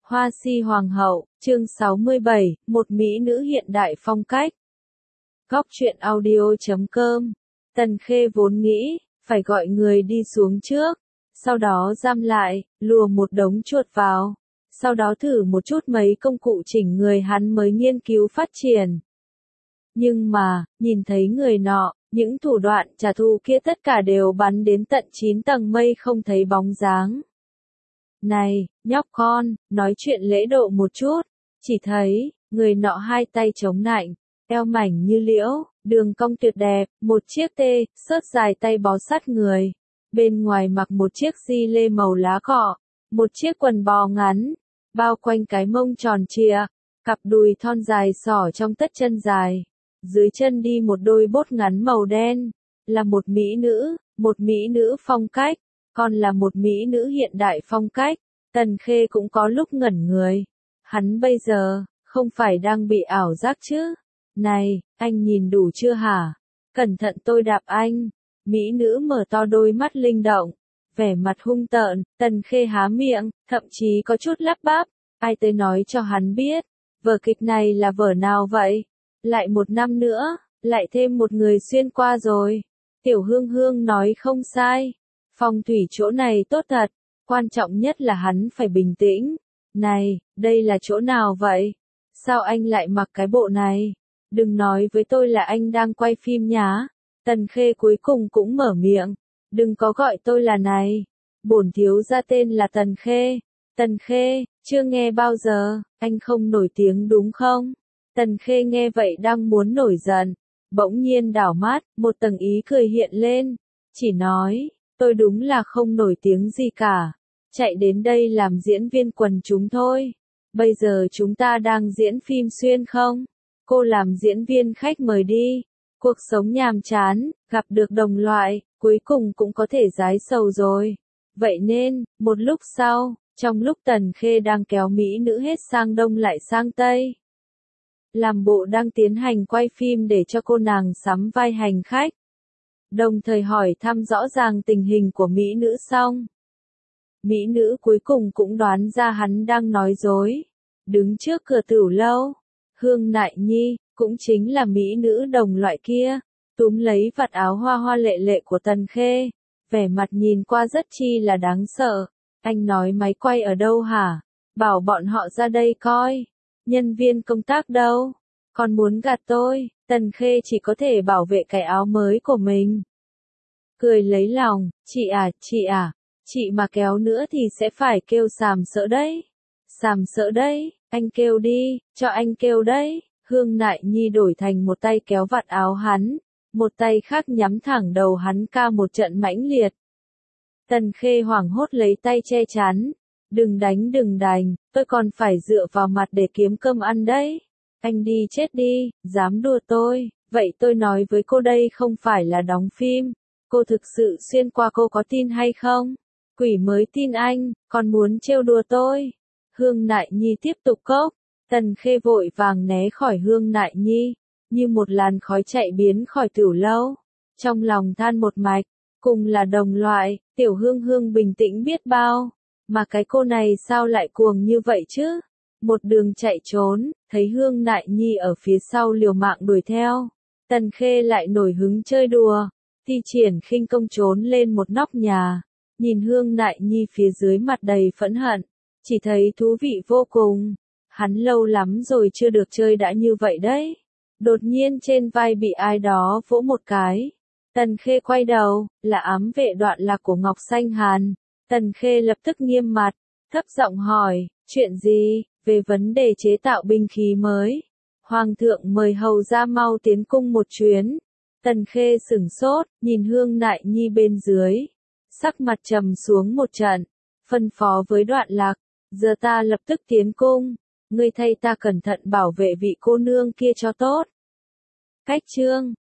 Hoa si hoàng hậu, chương 67, một mỹ nữ hiện đại phong cách. Góc truyện audio.com. Tần Khê vốn nghĩ, phải gọi người đi xuống trước, sau đó giam lại, lùa một đống chuột vào, sau đó thử một chút mấy công cụ chỉnh người hắn mới nghiên cứu phát triển. Nhưng mà, nhìn thấy người nọ, những thủ đoạn trả thù kia tất cả đều bắn đến tận 9 tầng mây không thấy bóng dáng. Này, nhóc con, nói chuyện lễ độ một chút, chỉ thấy, người nọ hai tay chống nạnh, eo mảnh như liễu, đường cong tuyệt đẹp, một chiếc tê, xớt dài tay bó sát người, bên ngoài mặc một chiếc gi lê màu lá cọ, một chiếc quần bò ngắn, bao quanh cái mông tròn trịa, cặp đùi thon dài xỏ trong tất chân dài, dưới chân đi một đôi bốt ngắn màu đen, là một mỹ nữ phong cách. Còn là một mỹ nữ hiện đại phong cách, Tần Khê cũng có lúc ngẩn người. Hắn bây giờ, không phải đang bị ảo giác chứ? Này, anh nhìn đủ chưa hả? Cẩn thận tôi đạp anh. Mỹ nữ mở to đôi mắt linh động, vẻ mặt hung tợn, Tần Khê há miệng, thậm chí có chút lắp bắp. Ai tới nói cho hắn biết, vở kịch này là vở nào vậy? Lại một năm nữa, lại thêm một người xuyên qua rồi. Tiểu Hương Hương nói không sai. Phong thủy chỗ này tốt thật, quan trọng nhất là hắn phải bình tĩnh. Này, đây là chỗ nào vậy? Sao anh lại mặc cái bộ này? Đừng nói với tôi là anh đang quay phim nhá. Tần Khê cuối cùng cũng mở miệng. Đừng có gọi tôi là này. Bổn thiếu gia tên là Tần Khê. Tần Khê, chưa nghe bao giờ, anh không nổi tiếng đúng không? Tần Khê nghe vậy đang muốn nổi giận. Bỗng nhiên đảo mắt, một tầng ý cười hiện lên. Chỉ nói. Tôi đúng là không nổi tiếng gì cả. Chạy đến đây làm diễn viên quần chúng thôi. Bây giờ chúng ta đang diễn phim xuyên không? Cô làm diễn viên khách mời đi. Cuộc sống nhàm chán, gặp được đồng loại, cuối cùng cũng có thể giái sầu rồi. Vậy nên, một lúc sau, trong lúc Tần Khê đang kéo mỹ nữ hết sang đông lại sang tây, làm bộ đang tiến hành quay phim để cho cô nàng sắm vai hành khách, đồng thời hỏi thăm rõ ràng tình hình của mỹ nữ xong. Mỹ nữ cuối cùng cũng đoán ra hắn đang nói dối. Đứng trước cửa tửu lâu, Hương Nại Nhi, cũng chính là mỹ nữ đồng loại kia, túm lấy vạt áo hoa hoa lệ lệ của Tần Khê, vẻ mặt nhìn qua rất chi là đáng sợ. Anh nói máy quay ở đâu hả? Bảo bọn họ ra đây coi. Nhân viên công tác đâu? Còn muốn gạt tôi? Tần Khê chỉ có thể bảo vệ cái áo mới của mình. Cười lấy lòng, chị à, chị mà kéo nữa thì sẽ phải kêu sàm sỡ đấy. Sàm sỡ đấy, anh kêu đi, cho anh kêu đấy. Hương Nại Nhi đổi thành một tay kéo vạt áo hắn, một tay khác nhắm thẳng đầu hắn ca một trận mãnh liệt. Tần Khê hoảng hốt lấy tay che chắn. Đừng đánh, tôi còn phải dựa vào mặt để kiếm cơm ăn đấy. Anh đi chết đi, dám đùa tôi, vậy tôi nói với cô đây không phải là đóng phim. Cô thực sự xuyên qua cô có tin hay không? Quỷ mới tin anh, còn muốn trêu đùa tôi. Hương Nại Nhi tiếp tục cốc. Tần Khê vội vàng né khỏi Hương Nại Nhi, như một làn khói chạy biến khỏi tửu lâu. Trong lòng than một mạch, cùng là đồng loại, Tiểu Hương Hương bình tĩnh biết bao. Mà cái cô này sao lại cuồng như vậy chứ? Một đường chạy trốn, thấy Hương Nại Nhi ở phía sau liều mạng đuổi theo. Tần Khê lại nổi hứng chơi đùa, thi triển khinh công trốn lên một nóc nhà. Nhìn Hương Nại Nhi phía dưới mặt đầy phẫn hận, chỉ thấy thú vị vô cùng. Hắn lâu lắm rồi chưa được chơi đã như vậy đấy. Đột nhiên trên vai bị ai đó vỗ một cái. Tần Khê quay đầu, là ám vệ Đoạn Lạc của Ngọc Xanh Hàn. Tần Khê lập tức nghiêm mặt, thấp giọng hỏi, chuyện gì, về vấn đề chế tạo binh khí mới. Hoàng thượng mời hầu ra mau tiến cung một chuyến. Tần Khê sửng sốt, nhìn Hương Nại Nhi bên dưới. Sắc mặt trầm xuống một trận, phân phó với Đoạn Lạc, giờ ta lập tức tiến cung. Ngươi thay ta cẩn thận bảo vệ vị cô nương kia cho tốt. Cách chương